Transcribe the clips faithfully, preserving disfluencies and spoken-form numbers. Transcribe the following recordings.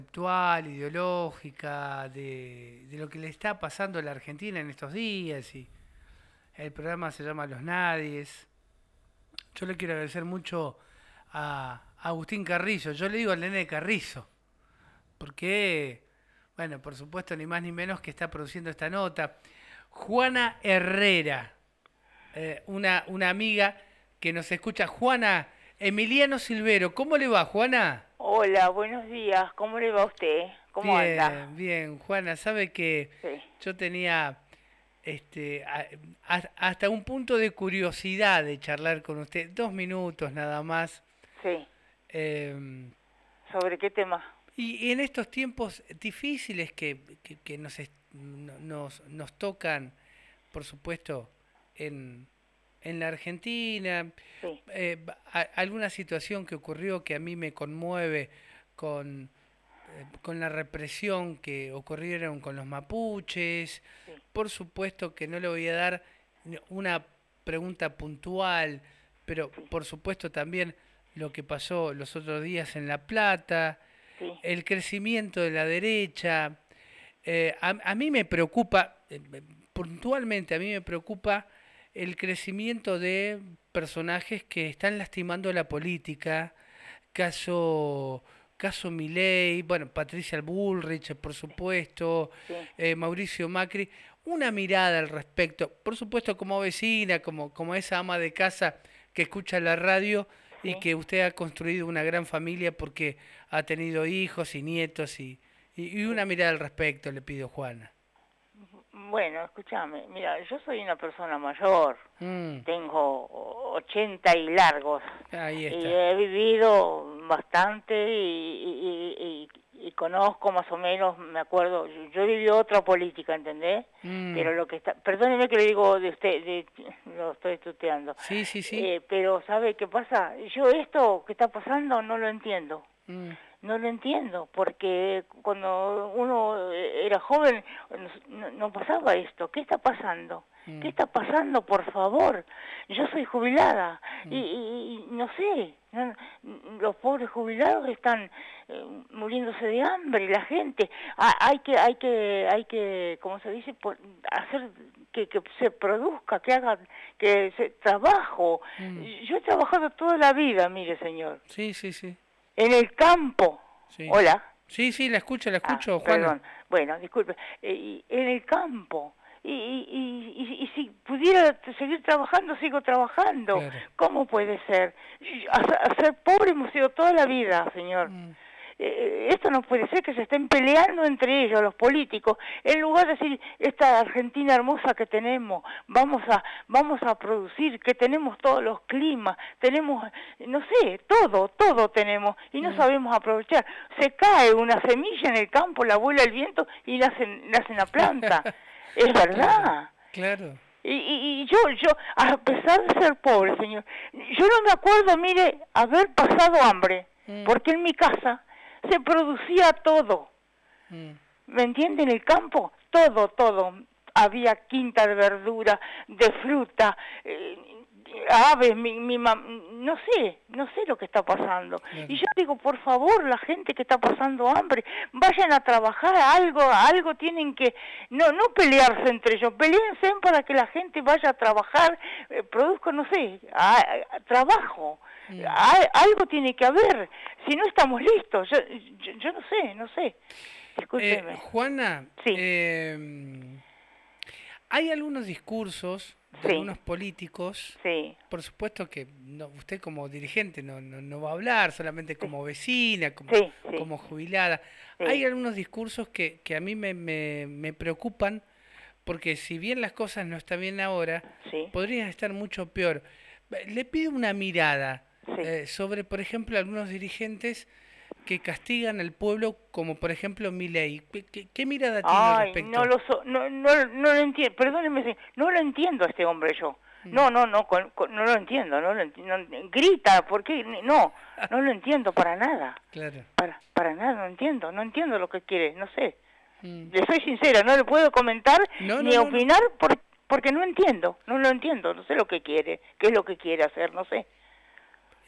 conceptual, ideológica, de, de lo que le está pasando a la Argentina en estos días. Y el programa se llama Los Nadies. Yo le quiero agradecer mucho a Agustín Carrizo. Yo le digo al nene Carrizo, porque, bueno, por supuesto, ni más ni menos que está produciendo esta nota. Juana Herrera, eh, una, una amiga que nos escucha. Juana, Emiliano Silvero, ¿cómo le va, Juana? Hola, buenos días. ¿Cómo le va a usted? ¿Cómo anda? Bien, bien, Juana, sabe que Sí, yo tenía este a- a- hasta un punto de curiosidad de charlar con usted, dos minutos nada más. sí. em, ¿Sobre qué tema? y, y en estos tiempos difíciles que, que, que nos, est- no- nos, nos tocan, por supuesto, en, en la Argentina, Sí, eh, a- alguna situación que ocurrió que a mí me conmueve con eh, con la represión que ocurrieron con los mapuches. sí, Por supuesto que no le voy a dar una pregunta puntual, pero sí, por supuesto también lo que pasó los otros días en La Plata, sí, el crecimiento de la derecha. Eh, a, a mí me preocupa, eh, puntualmente a mí me preocupa el crecimiento de personajes que están lastimando la política, caso caso Milei, bueno, Patricia Bullrich, por sí, supuesto, sí, eh, Mauricio Macri, una mirada al respecto, por supuesto como vecina, como, como esa ama de casa que escucha la radio y sí. que usted ha construido una gran familia porque ha tenido hijos y nietos y, y, y una Sí. mirada al respecto, le pido, Juana. Bueno, escúchame. Mira, yo soy una persona mayor. Mm, Tengo ochenta y largos. ahí Y está. he vivido bastante y, y, y, y conozco más o menos, me acuerdo. Yo, yo viví otra política, ¿entendés? Mm, Pero lo que está... Perdóneme que le digo de usted, de, lo estoy tuteando. sí, sí, sí. Eh, pero ¿sabe qué pasa? Yo esto que está pasando no lo entiendo. Mm, No lo entiendo, porque cuando uno era joven no, no pasaba esto. ¿Qué está pasando? ¿Qué mm, está pasando, por favor? Yo soy jubilada y, mm, y- y no sé, no- los pobres jubilados están eh, muriéndose de hambre, la gente. Ah, hay que, hay que, hay que, ¿cómo se dice? Por- hacer que, que se produzca, que haga, que se trabajo. mm. Yo he trabajado toda la vida, mire, señor. Sí, sí, sí, En el campo. sí. Hola. Sí, sí, la escucho, la Ah, escucho, Juana. perdón. Bueno, disculpe. Eh, y en el campo. Y, y, y, y si pudiera seguir trabajando, sigo trabajando. Claro. ¿Cómo puede ser? A, a ser pobre hemos sido toda la vida, señor. Mm, Eh, esto no puede ser que se estén peleando entre ellos los políticos en lugar de decir esta Argentina hermosa que tenemos, vamos a vamos a producir, que tenemos todos los climas, tenemos no sé, todo, todo tenemos y no mm, sabemos aprovechar. Se cae una semilla en el campo, la vuela el viento y la hacen la hacen la planta. Es claro, verdad. claro. Y, y, y yo, yo, a pesar de ser pobre, señor, yo no me acuerdo, mire, haber pasado hambre, Mm, porque en mi casa se producía todo, mm, ¿me entiende? En el campo, todo, todo. Había quinta de verdura, de fruta, eh, aves, mi, mi mam- no sé, no sé lo que está pasando. Y claro. yo digo, por favor, la gente que está pasando hambre, vayan a trabajar, algo, algo tienen que, no, no pelearse entre ellos, peleense para que la gente vaya a trabajar, eh, produzca, no sé, a- a- trabajo. Mm. Al- algo tiene que haber, si no estamos listos, yo, yo, yo no sé, no sé, Eh, discúlpeme. Juana, Sí, em, hay algunos discursos de sí, algunos políticos, sí, por supuesto que no, usted como dirigente no, no, no va a hablar, solamente sí, como vecina, como, sí, sí, como jubilada. Hay sí, algunos discursos que, que a mí me, me, me preocupan porque si bien las cosas no están bien ahora, sí, podrían estar mucho peor. Le pido una mirada sí. eh, sobre, por ejemplo, algunos dirigentes que castigan al pueblo, como por ejemplo Milei. ¿Qué, qué, qué mirada tiene al Ay, no respecto? lo so, no, no, no lo entiendo, perdóneme, sí, no lo entiendo a este hombre yo. Mm. No, no, no, con- con- no lo entiendo, no lo entiendo. Grita, ¿por qué? No, no lo entiendo para nada. Claro. Para, para nada, no entiendo, no entiendo lo que quiere, no sé. Mm. Le soy sincera, no le puedo comentar No, no, ni no, no. opinar por, porque no entiendo, no lo entiendo, no sé lo que quiere, qué es lo que quiere hacer, no sé.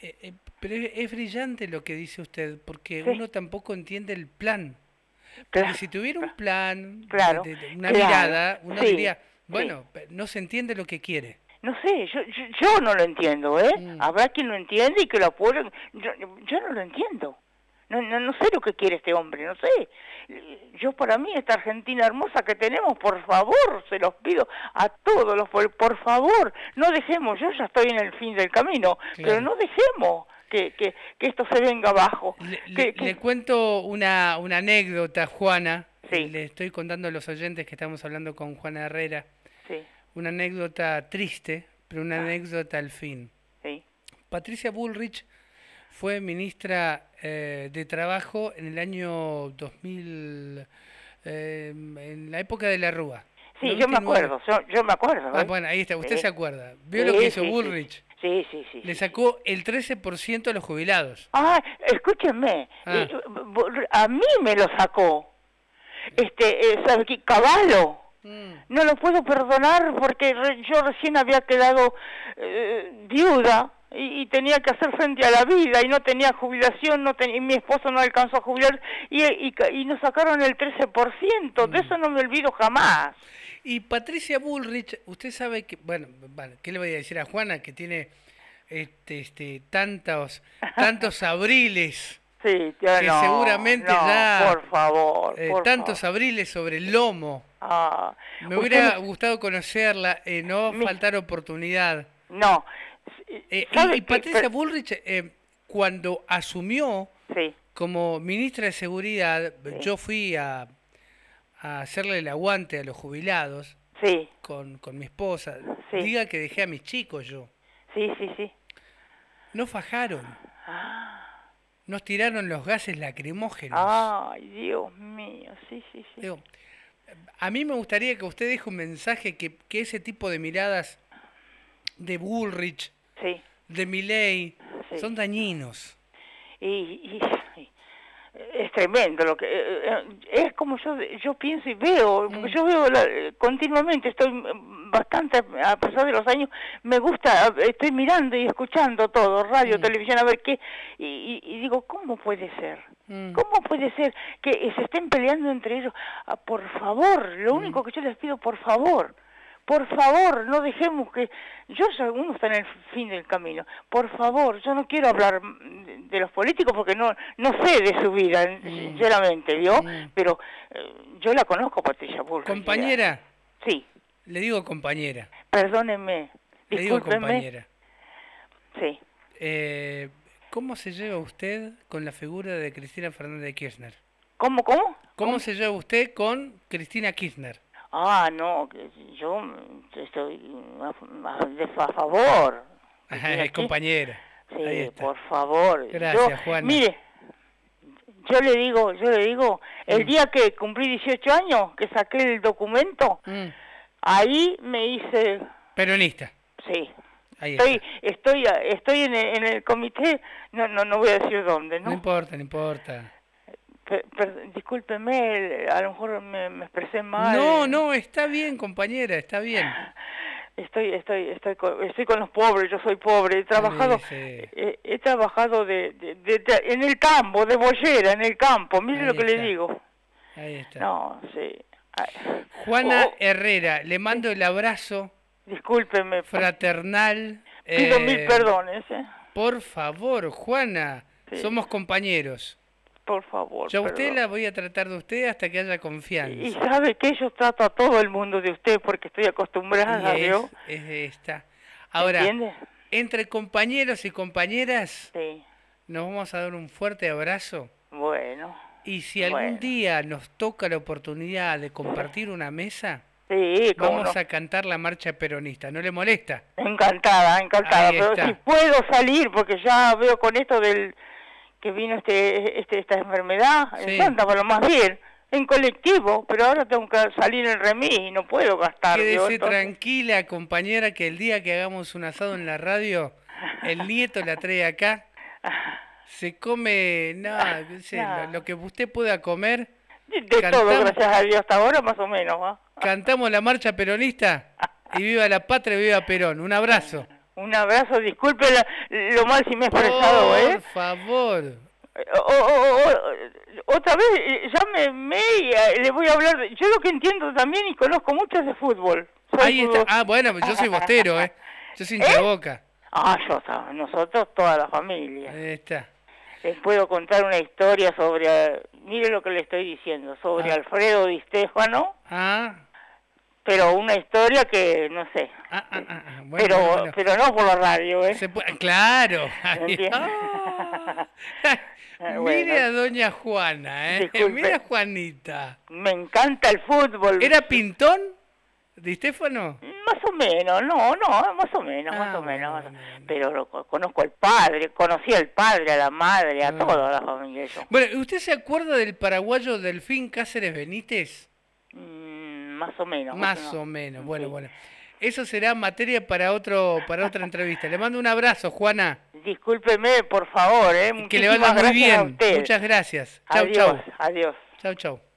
Eh, eh, pero es, es brillante lo que dice usted, porque Sí, uno tampoco entiende el plan. Porque claro, si tuviera un plan, de, claro, de- de una claro, mirada, uno sí, diría, sí. bueno, pe- no se entiende lo que quiere. No sé, yo, yo, yo no lo entiendo, ¿eh? Mm. Habrá quien lo entiende y que lo apoye. Yo, yo no lo entiendo. No, no, no sé lo que quiere este hombre, no sé. Yo para mí, esta Argentina hermosa que tenemos, por favor, se los pido a todos, los por, por favor, no dejemos, yo ya estoy en el fin del camino, pero Claro. no dejemos que, que, que esto se venga abajo. Le, le- Que, le que, cuento una, una anécdota, Juana. Eh, sí, Le estoy contando a los oyentes que estamos hablando con Juana Herrera. sí, Una anécdota triste, pero una ah, anécdota al fin. sí, Patricia Bullrich fue ministra eh, de Trabajo en el año dos mil, eh, en la época de la Rúa. sí, yo me noventa y nueve. acuerdo, yo, yo me acuerdo, Ah, ¿eh? bueno, ahí está, usted Sí, se acuerda. ¿Vio lo que sí, hizo sí, sí, Bullrich? sí, sí, sí, Le sí, sí. sacó el trece por ciento a los jubilados. Ah, escúcheme, Ah, eh, bo- a mí me lo sacó, este, eh, ¿sabe qué? Caballo. mm, No lo puedo perdonar porque re- yo recién había quedado eh, viuda y, y tenía que hacer frente a la vida y no tenía jubilación, no ten- y mi esposo no alcanzó a jubilar y, y, ca- y nos sacaron el trece por ciento, de mm. eso no me olvido jamás. Y Patricia Bullrich, usted sabe que, bueno, vale, ¿qué le voy a decir a Juana que tiene este, este, tantos, tantos abriles, Sí, ya que no, seguramente no, ya, por favor, eh, por tantos favor. abriles sobre el lomo? Ah, Me usted hubiera me, gustado conocerla, eh, no va a me- faltar oportunidad. no, Eh, y, y ¿sabe qué? Patricia Per- Bullrich, eh, cuando asumió sí, como ministra de Seguridad, sí, yo fui a, a hacerle el aguante a los jubilados sí, con, con mi esposa. sí, Diga que dejé a mis chicos yo. sí, sí, sí. No fajaron, Ah, nos tiraron los gases lacrimógenos. ay, Dios mío, sí, sí, sí. Digo, a mí me gustaría que usted deje un mensaje que, que ese tipo de miradas de Bullrich, Sí, de Milei, sí. son dañinos. Y, y- y es tremendo lo que eh, eh, es como yo yo pienso y veo, porque Mm, yo veo la- eh, continuamente, estoy mm, bastante, a pesar de los años, me gusta, estoy mirando y escuchando todo, radio, mm, televisión, a ver qué, y, y- y digo, ¿cómo puede ser? mm, ¿Cómo puede ser que eh, se estén peleando entre ellos? Ah, por favor, lo mm. único que yo les pido, por favor, por favor, no dejemos que... Yo ya uno está en el fin del camino. Por favor, yo no quiero hablar mm, de, de los políticos porque no no sé de su vida, Mm, sinceramente, ¿vio? mm. Pero eh, yo la conozco, Patricia Bullrich. ya. Compañera, Sí, le digo compañera, perdónenme, le digo discúlpenme. compañera. Sí. Eh, ¿Cómo se lleva usted con la figura de Cristina Fernández de Kirchner? ¿Cómo, cómo? ¿Cómo se lleva usted con Cristina Kirchner? Ah, no, que yo mm, estoy a, a- de- a favor. Ajá, Cristina es compañera. Ahí Sí, está. por favor. Gracias, Yo, Juana. mire, yo le digo, yo le digo, el Mm. día que cumplí dieciocho años, que saqué el documento, Mm, ahí me hice, Peronista. sí, Ahí estoy, está. estoy, estoy en el, en el comité, no, no, no voy a decir dónde, No ¿no? importa, no importa. Per- per- discúlpeme, a lo mejor me, me expresé mal. No, no, está bien, compañera, está bien. Estoy, estoy, estoy con, estoy con los pobres, yo soy pobre, he trabajado, Sí, sí. he, he trabajado de, de, de- de- en el campo, de boyera, en el campo, mire Ahí lo que le está. digo. Ahí está. No, sí. Ay. Juana Oh, Herrera, le mando el abrazo discúlpeme, fraternal. pido mil eh, perdones, ¿eh? Por favor, Juana, Sí. somos compañeros. Por favor, Yo a usted perdón. la voy a tratar de usted hasta que haya Y confianza. sabe que yo trato a todo el mundo de usted porque estoy acostumbrada, Y es, ¿vio? es esta. Ahora, ¿Entiende? entre compañeros y compañeras, Sí, nos vamos a dar un fuerte abrazo. bueno, Y si algún bueno. día nos toca la oportunidad de compartir una mesa, Sí, cómo vamos no. a cantar la marcha peronista. ¿No le molesta? Encantada, encantada, Ahí pero está. si puedo salir, porque ya veo con esto del que vino este, este esta enfermedad, Sí. en Santa, por lo más bien, en colectivo, pero ahora tengo que salir en remis y no puedo gastar. ¿vio? Quédese Entonces, tranquila, compañera, que el día que hagamos un asado en la radio, el nieto la trae acá, se come, no, qué sé, No. lo, lo que usted pueda comer, de, de todo, cantamos. gracias a Dios, hasta ahora más o menos. ¿va? cantamos la marcha peronista y viva la patria, viva Perón. Un abrazo. Un abrazo, disculpe la, lo mal si me he expresado, Por ¿eh? favor. O, o, o, otra vez, llámeme y eh, le voy a hablar. De, yo lo que entiendo también y conozco mucho es de fútbol. Soy Ahí está. fútbol. Ah, bueno, yo soy bostero, ¿eh? Yo soy hincha ¿Eh? de Boca. Ah, yo, nosotros, toda la familia. Ahí está. Les puedo contar una historia sobre, eh, mire lo que le estoy diciendo, sobre Ah. Alfredo Di Stéfano. Ah. Pero una historia que, no sé, Ah, ah, ah, ah. Bueno, pero bueno, bueno. pero no por la radio, ¿eh? Se puede- Claro. ¿Entiendes? Ah. Bueno, Mire a doña Juana, ¿eh? disculpe. Mira a Juanita. Me encanta el fútbol. ¿Era Pintón? ¿Di Stéfano? Más o menos, no, no, más o menos, Ah, más o bueno, menos. bueno, bueno. Pero lo, conozco al padre, conocí al padre, a la madre, a Ah. toda la familia. Yo. Bueno, ¿usted se acuerda del paraguayo Delfín Cáceres Benítez? Mm, más o menos. Más o menos, bueno, Sí. bueno. Eso será materia para otro para otra entrevista. Le mando un abrazo, Juana. Discúlpeme, por favor, ¿eh? Que le Muchísimas vaya muy gracias a bien. usted. Muchas gracias. Chau, Adiós, chau. adiós. Chau, chau.